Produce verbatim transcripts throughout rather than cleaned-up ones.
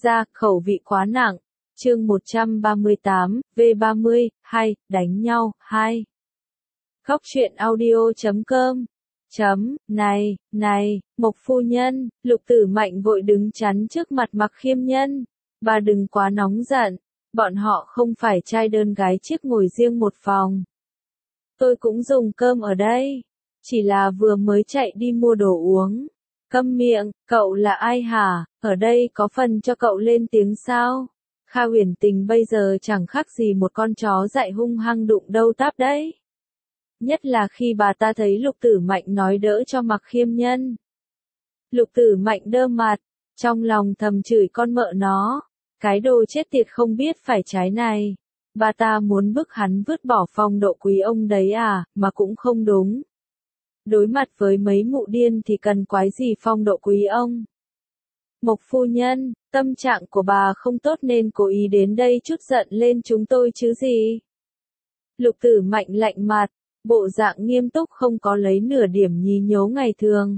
ra, khẩu vị quá nặng. Chương một trăm ba mươi tám, V ba mươi, hai, đánh nhau, hai. Khóc chuyện audio chấm com. Chấm, này, này, Mộc phu nhân, Lục Tử Mạnh vội đứng chắn trước mặt Mặc Khiêm Nhân. Bà đừng quá nóng giận, bọn họ không phải trai đơn gái chiếc ngồi riêng một phòng. Tôi cũng dùng cơm ở đây, chỉ là vừa mới chạy đi mua đồ uống. Câm miệng, cậu là ai hả, ở đây có phần cho cậu lên tiếng sao? Kha Huyền Tình bây giờ chẳng khác gì một con chó dại hung hăng đụng đâu táp đấy. Nhất là khi bà ta thấy Lục Tử Mạnh nói đỡ cho Mặc Khiêm Nhân. Lục Tử Mạnh đơ mặt, trong lòng thầm chửi con mợ nó, cái đồ chết tiệt không biết phải trái này. Bà ta muốn bức hắn vứt bỏ phong độ quý ông đấy à, mà cũng không đúng. Đối mặt với mấy mụ điên thì cần quái gì phong độ quý ông. Mộc phu nhân, tâm trạng của bà không tốt nên cố ý đến đây chút giận lên chúng tôi chứ gì. Lục Tử Mạnh lạnh mặt, bộ dạng nghiêm túc không có lấy nửa điểm nhí nhố ngày thường.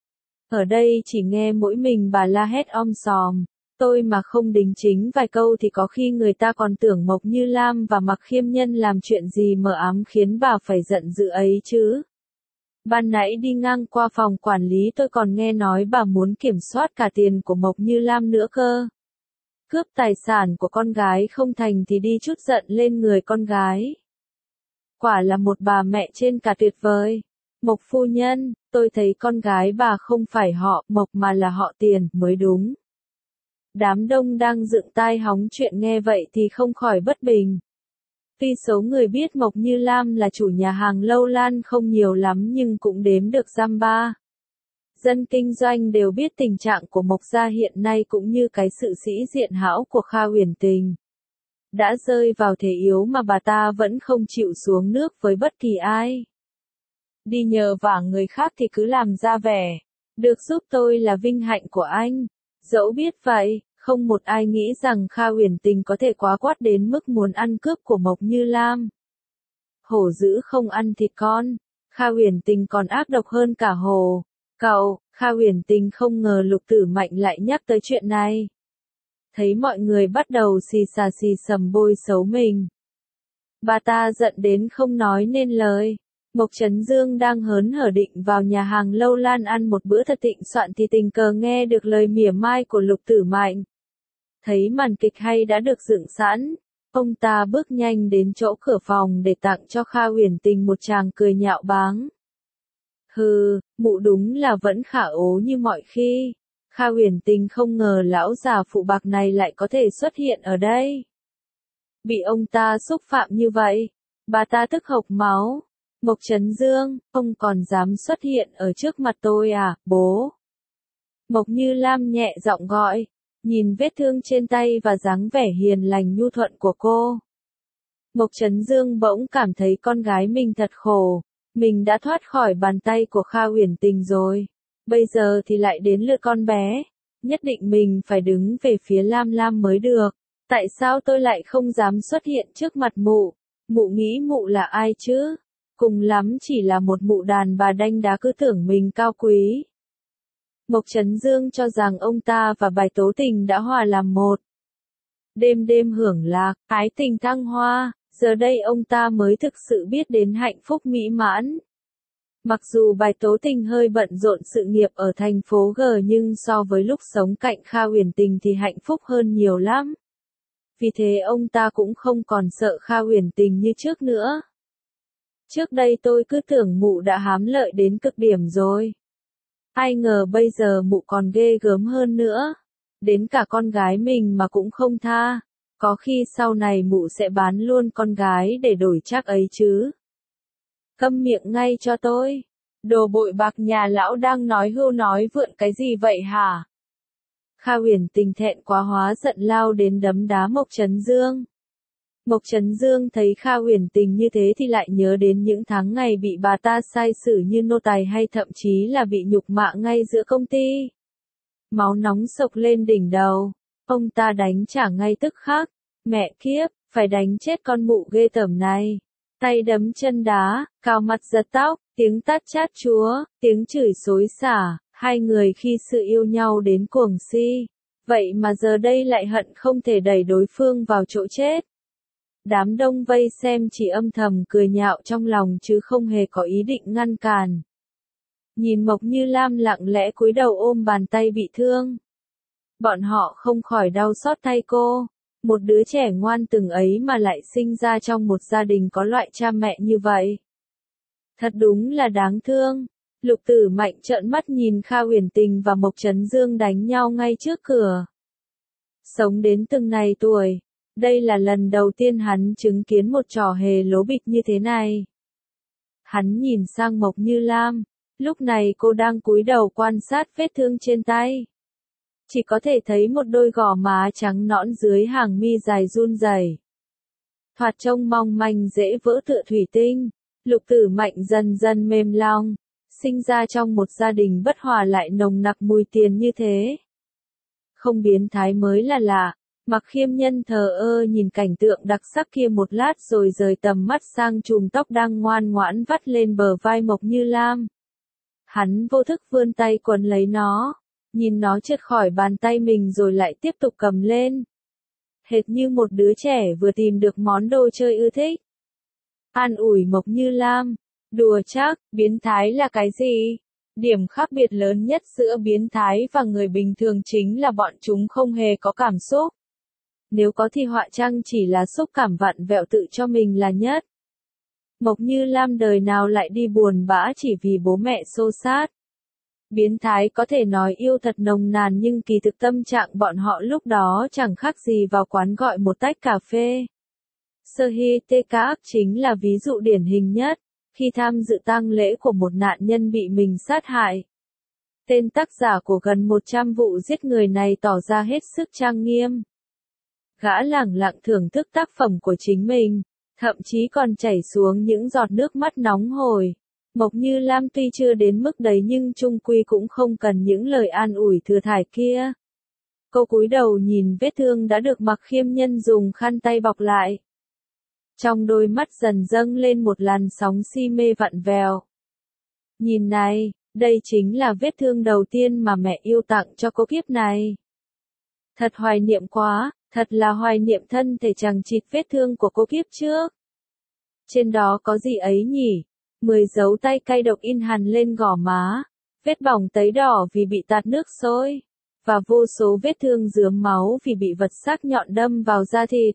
Ở đây chỉ nghe mỗi mình bà la hét om sòm, tôi mà không đính chính vài câu thì có khi người ta còn tưởng Mộc Như Lam và Mặc Khiêm Nhân làm chuyện gì mờ ám khiến bà phải giận dữ ấy chứ. Ban nãy đi ngang qua phòng quản lý tôi còn nghe nói bà muốn kiểm soát cả tiền của Mộc Như Lam nữa cơ. Cướp tài sản của con gái không thành thì đi chút giận lên người con gái. Quả là một bà mẹ trên cả tuyệt vời. Mộc phu nhân, tôi thấy con gái bà không phải họ Mộc mà là họ Tiền mới đúng. Đám đông đang dựng tai hóng chuyện nghe vậy thì không khỏi bất bình. Tuy số người biết Mộc Như Lam là chủ nhà hàng Lâu Lan không nhiều lắm nhưng cũng đếm được dăm ba. Dân kinh doanh đều biết tình trạng của Mộc gia hiện nay cũng như cái sự sĩ diện hão của Kha Huyền Tình. Đã rơi vào thế yếu mà bà ta vẫn không chịu xuống nước với bất kỳ ai. Đi nhờ vả người khác thì cứ làm ra vẻ. Được giúp tôi là vinh hạnh của anh. Dẫu biết vậy, không một ai nghĩ rằng Kha Huyền Tình có thể quá quát đến mức muốn ăn cướp của Mộc Như Lam. Hổ dữ không ăn thịt con. Kha Huyền Tình còn ác độc hơn cả hổ. Cậu, Kha Huyền Tình không ngờ Lục Tử Mạnh lại nhắc tới chuyện này. Thấy mọi người bắt đầu xì xà xì sầm bôi xấu mình. Bà ta giận đến không nói nên lời. Mộc Chấn Dương đang hớn hở định vào nhà hàng Lâu Lan ăn một bữa thật thịnh soạn thì tình cờ nghe được lời mỉa mai của Lục Tử Mạnh. Thấy màn kịch hay đã được dựng sẵn, ông ta bước nhanh đến chỗ cửa phòng để tặng cho Kha Huyền Tình một tràng cười nhạo báng. Hừ, mụ đúng là vẫn khả ố như mọi khi. Kha Huyền Tình không ngờ lão già phụ bạc này lại có thể xuất hiện ở đây. Bị ông ta xúc phạm như vậy, bà ta tức hộc máu. Mộc Chấn Dương, ông còn dám xuất hiện ở trước mặt tôi à, bố? Mộc Như Lam nhẹ giọng gọi, nhìn vết thương trên tay và dáng vẻ hiền lành nhu thuận của cô. Mộc Chấn Dương bỗng cảm thấy con gái mình thật khổ, mình đã thoát khỏi bàn tay của Kha Huyền Tình rồi, bây giờ thì lại đến lượt con bé, nhất định mình phải đứng về phía Lam Lam mới được, tại sao tôi lại không dám xuất hiện trước mặt mụ, mụ nghĩ mụ là ai chứ? Cùng lắm chỉ là một mụ đàn bà đanh đá cứ tưởng mình cao quý. Mộc Chấn Dương cho rằng ông ta và Bài Tố Tình đã hòa làm một. Đêm đêm hưởng lạc, ái tình thăng hoa, giờ đây ông ta mới thực sự biết đến hạnh phúc mỹ mãn. Mặc dù Bài Tố Tình hơi bận rộn sự nghiệp ở thành phố G nhưng so với lúc sống cạnh Kha Huyền Tình thì hạnh phúc hơn nhiều lắm. Vì thế ông ta cũng không còn sợ Kha Huyền Tình như trước nữa. Trước đây tôi cứ tưởng mụ đã hám lợi đến cực điểm rồi. Ai ngờ bây giờ mụ còn ghê gớm hơn nữa. Đến cả con gái mình mà cũng không tha. Có khi sau này mụ sẽ bán luôn con gái để đổi trác ấy chứ. Câm miệng ngay cho tôi. Đồ bội bạc nhà lão đang nói hưu nói vượn cái gì vậy hả? Kha Huyền Tình thẹn quá hóa giận lao đến đấm đá Mộc Chấn Dương. Mộc Chấn Dương thấy Kha Huyền Tình như thế thì lại nhớ đến những tháng ngày bị bà ta sai xử như nô tài hay thậm chí là bị nhục mạ ngay giữa công ty. Máu nóng sộc lên đỉnh đầu, ông ta đánh trả ngay tức khắc, mẹ kiếp, phải đánh chết con mụ ghê tởm này. Tay đấm chân đá, cào mặt giật tóc, tiếng tát chát chúa, tiếng chửi xối xả, hai người khi sự yêu nhau đến cuồng si. vậy mà giờ đây lại hận không thể đẩy đối phương vào chỗ chết. Đám đông vây xem chỉ âm thầm cười nhạo trong lòng chứ không hề có ý định ngăn cản. Nhìn Mộc Như Lam lặng lẽ cúi đầu ôm bàn tay bị thương. Bọn họ không khỏi đau xót thay cô. Một đứa trẻ ngoan từng ấy mà lại sinh ra trong một gia đình có loại cha mẹ như vậy. Thật đúng là đáng thương. Lục Tử Mạnh trợn mắt nhìn Kha Uyển Tình và Mộc Chấn Dương đánh nhau ngay trước cửa. Sống đến từng này tuổi, đây là lần đầu tiên hắn chứng kiến một trò hề lố bịch như thế này. Hắn nhìn sang Mộc Như Lam, lúc này cô đang cúi đầu quan sát vết thương trên tay. Chỉ có thể thấy một đôi gò má trắng nõn dưới hàng mi dài run rẩy. Thoạt trông mong manh dễ vỡ tựa thủy tinh. Lục Tử Mạnh dần dần mềm lòng, sinh ra trong một gia đình bất hòa lại nồng nặc mùi tiền như thế. Không biến thái mới là lạ. Mặc Khiêm Nhân thờ ơ nhìn cảnh tượng đặc sắc kia một lát rồi rời tầm mắt sang chùm tóc đang ngoan ngoãn vắt lên bờ vai Mộc Như Lam. Hắn vô thức vươn tay quấn lấy nó, nhìn nó trượt khỏi bàn tay mình rồi lại tiếp tục cầm lên. Hệt như một đứa trẻ vừa tìm được món đồ chơi ưa thích. An ủi Mộc Như Lam, đùa chắc, biến thái là cái gì? Điểm khác biệt lớn nhất giữa biến thái và người bình thường chính là bọn chúng không hề có cảm xúc. Nếu có thì họa chăng chỉ là xúc cảm vặn vẹo tự cho mình là nhất. Mộc Như Lam đời nào lại đi buồn bã chỉ vì bố mẹ xô xát. Biến thái có thể nói yêu thật nồng nàn nhưng kỳ thực tâm trạng bọn họ lúc đó chẳng khác gì vào quán gọi một tách cà phê. Sơ-hi tê Các chính là ví dụ điển hình nhất, khi tham dự tang lễ của một nạn nhân bị mình sát hại. Tên tác giả của gần một trăm vụ giết người này tỏ ra hết sức trang nghiêm. Gã lẳng lặng thưởng thức tác phẩm của chính mình, thậm chí còn chảy xuống những giọt nước mắt nóng hổi. Mộc Như Lam tuy chưa đến mức đấy nhưng chung quy cũng không cần những lời an ủi thừa thải kia. Cô cúi đầu nhìn vết thương đã được Mặc Khiêm Nhân dùng khăn tay bọc lại. Trong đôi mắt dần dâng lên một làn sóng si mê vặn vẹo. Nhìn này, đây chính là vết thương đầu tiên mà mẹ yêu tặng cho cô kiếp này. Thật hoài niệm quá, thật là hoài niệm thân thể chằng chịt vết thương của cô kiếp trước. Trên đó có gì ấy nhỉ? Mười dấu tay cay độc in hằn lên gò má, vết bỏng tấy đỏ vì bị tạt nước sôi, và vô số vết thương rướm máu vì bị vật sắc nhọn đâm vào da thịt.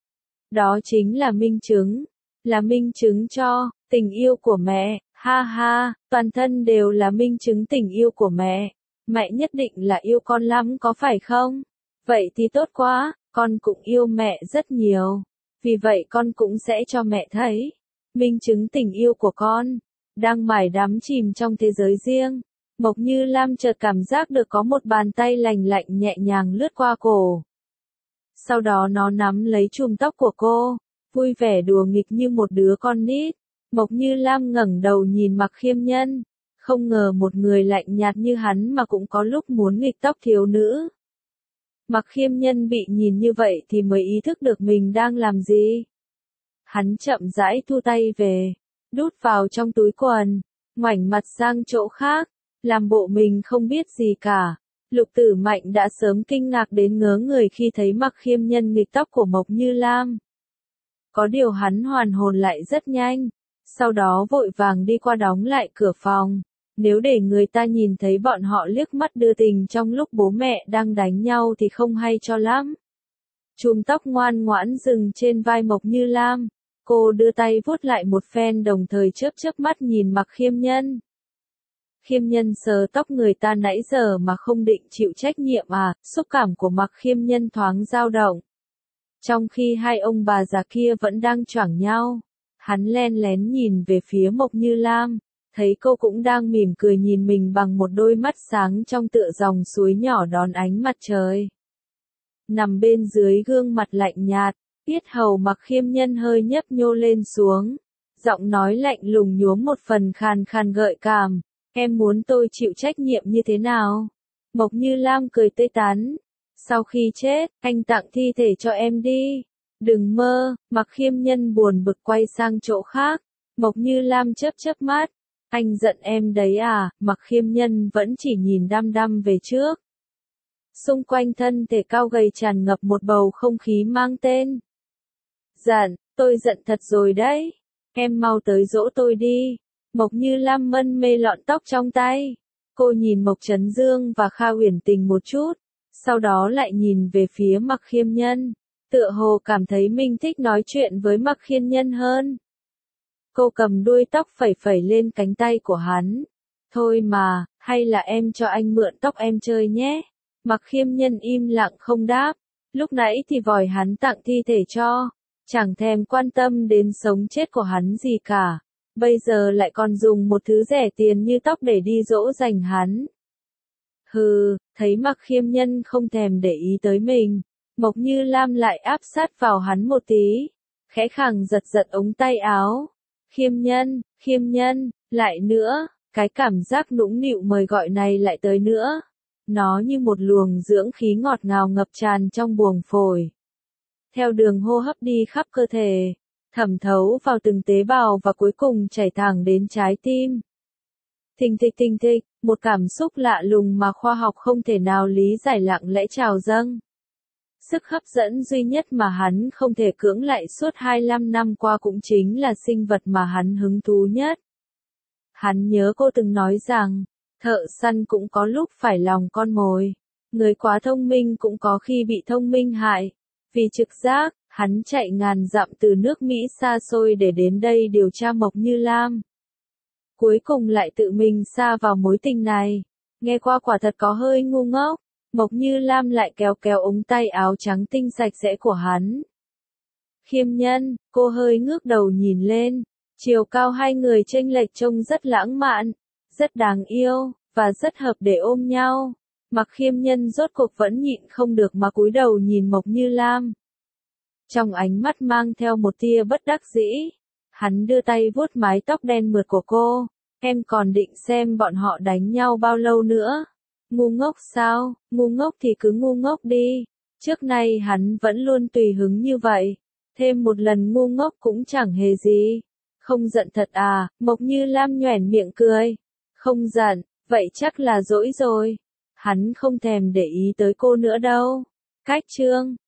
Đó chính là minh chứng, là minh chứng cho tình yêu của mẹ, ha ha, toàn thân đều là minh chứng tình yêu của mẹ. Mẹ nhất định là yêu con lắm có phải không? Vậy thì tốt quá, con cũng yêu mẹ rất nhiều. Vì vậy con cũng sẽ cho mẹ thấy minh chứng tình yêu của con. Đang mải đắm chìm trong thế giới riêng, Mộc Như Lam chợt cảm giác được có một bàn tay lành lạnh nhẹ nhàng lướt qua cổ. Sau đó nó nắm lấy chùm tóc của cô, vui vẻ đùa nghịch như một đứa con nít. Mộc Như Lam ngẩng đầu nhìn Mặc Khiêm Nhân, không ngờ một người lạnh nhạt như hắn mà cũng có lúc muốn nghịch tóc thiếu nữ. Mặc Khiêm Nhân bị nhìn như vậy thì mới ý thức được mình đang làm gì. Hắn chậm rãi thu tay về, đút vào trong túi quần, ngoảnh mặt sang chỗ khác, làm bộ mình không biết gì cả. Lục Tử Mạnh đã sớm kinh ngạc đến ngớ người khi thấy Mặc Khiêm Nhân nghịch tóc của Mộc Như Lam. Có điều hắn hoàn hồn lại rất nhanh, sau đó vội vàng đi qua đóng lại cửa phòng. Nếu để người ta nhìn thấy bọn họ liếc mắt đưa tình trong lúc bố mẹ đang đánh nhau thì không hay cho lắm. Chùm tóc ngoan ngoãn dừng trên vai Mộc Như Lam, cô đưa tay vuốt lại một phen đồng thời chớp chớp mắt nhìn Mặc Khiêm Nhân. Khiêm Nhân sờ tóc người ta nãy giờ mà không định chịu trách nhiệm à? Xúc cảm của Mặc Khiêm Nhân thoáng dao động. Trong khi hai ông bà già kia vẫn đang choảng nhau, hắn len lén nhìn về phía Mộc Như Lam, thấy cô cũng đang mỉm cười nhìn mình bằng một đôi mắt sáng trong tựa dòng suối nhỏ đón ánh mặt trời. Nằm bên dưới gương mặt lạnh nhạt, yết hầu Mặc Khiêm Nhân hơi nhấp nhô lên xuống, giọng nói lạnh lùng nhuốm một phần khàn khàn gợi cảm. Em muốn tôi chịu trách nhiệm như thế nào? Mộc Như Lam cười tươi tắn. Sau khi chết, anh tặng thi thể cho em đi. Đừng mơ. Mặc Khiêm Nhân buồn bực quay sang chỗ khác. Mộc Như Lam chớp chớp mắt. Anh giận em đấy à? Mặc Khiêm Nhân vẫn chỉ nhìn đăm đăm về trước. xung quanh thân thể cao gầy tràn ngập một bầu không khí mang tên. Giận, tôi giận thật rồi đấy. Em mau tới dỗ tôi đi. Mộc Như Lam mân mê lọn tóc trong tay. Cô nhìn Mộc Trấn Dương và Kha Uyển Tình một chút, sau đó lại nhìn về phía Mặc Khiêm Nhân, tựa hồ cảm thấy mình thích nói chuyện với Mặc Khiêm Nhân hơn. Cô cầm đuôi tóc phẩy phẩy lên cánh tay của hắn. Thôi mà, hay là em cho anh mượn tóc em chơi nhé. Mặc Khiêm Nhân im lặng không đáp, lúc nãy thì vòi hắn tặng thi thể cho, chẳng thèm quan tâm đến sống chết của hắn gì cả. Bây giờ lại còn dùng một thứ rẻ tiền như tóc để đi dỗ dành hắn. Hừ, thấy Mặc Khiêm Nhân không thèm để ý tới mình, Mộc Như Lam lại áp sát vào hắn một tí, khẽ khàng giật giật ống tay áo. Khiêm Nhân, Khiêm Nhân, lại nữa, cái cảm giác nũng nịu mời gọi này lại tới nữa. Nó như một luồng dưỡng khí ngọt ngào ngập tràn trong buồng phổi, theo đường hô hấp đi khắp cơ thể, thẩm thấu vào từng tế bào và cuối cùng chảy thẳng đến trái tim. Thình thịch thình thịch, một cảm xúc lạ lùng mà khoa học không thể nào lý giải lặng lẽ trào dâng. Sức hấp dẫn duy nhất mà hắn không thể cưỡng lại suốt hai mươi lăm năm qua cũng chính là sinh vật mà hắn hứng thú nhất. Hắn nhớ cô từng nói rằng, thợ săn cũng có lúc phải lòng con mồi. Người quá thông minh cũng có khi bị thông minh hại. Vì trực giác, hắn chạy ngàn dặm từ nước Mỹ xa xôi để đến đây điều tra Mộc Như Lam. Cuối cùng lại tự mình sa vào mối tình này. Nghe qua quả thật có hơi ngu ngốc. Mộc Như Lam lại kéo kéo ống tay áo trắng tinh sạch sẽ của hắn. Khiêm Nhân, cô hơi ngước đầu nhìn lên. Chiều cao hai người chênh lệch trông rất lãng mạn, rất đáng yêu, và rất hợp để ôm nhau. Mặc Khiêm Nhân rốt cuộc vẫn nhịn không được mà cúi đầu nhìn Mộc Như Lam. Trong ánh mắt mang theo một tia bất đắc dĩ, hắn đưa tay vuốt mái tóc đen mượt của cô. Em còn định xem bọn họ đánh nhau bao lâu nữa? Ngu ngốc sao? Ngu ngốc thì cứ ngu ngốc đi. Trước nay hắn vẫn luôn tùy hứng như vậy. Thêm một lần ngu ngốc cũng chẳng hề gì. Không giận thật à? Mộc Như Lam nhoẻn miệng cười. Không giận, vậy chắc là dỗi rồi. Hắn không thèm để ý tới cô nữa đâu. Cách chương